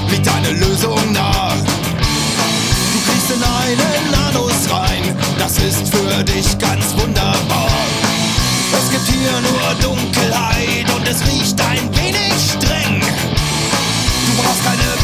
liegt eine Lösung nah. Du kriegst in einen Anus rein, das ist für dich ganz wunderbar. Es gibt hier nur Dunkelheit und es riecht ein wenig streng. Du brauchst keine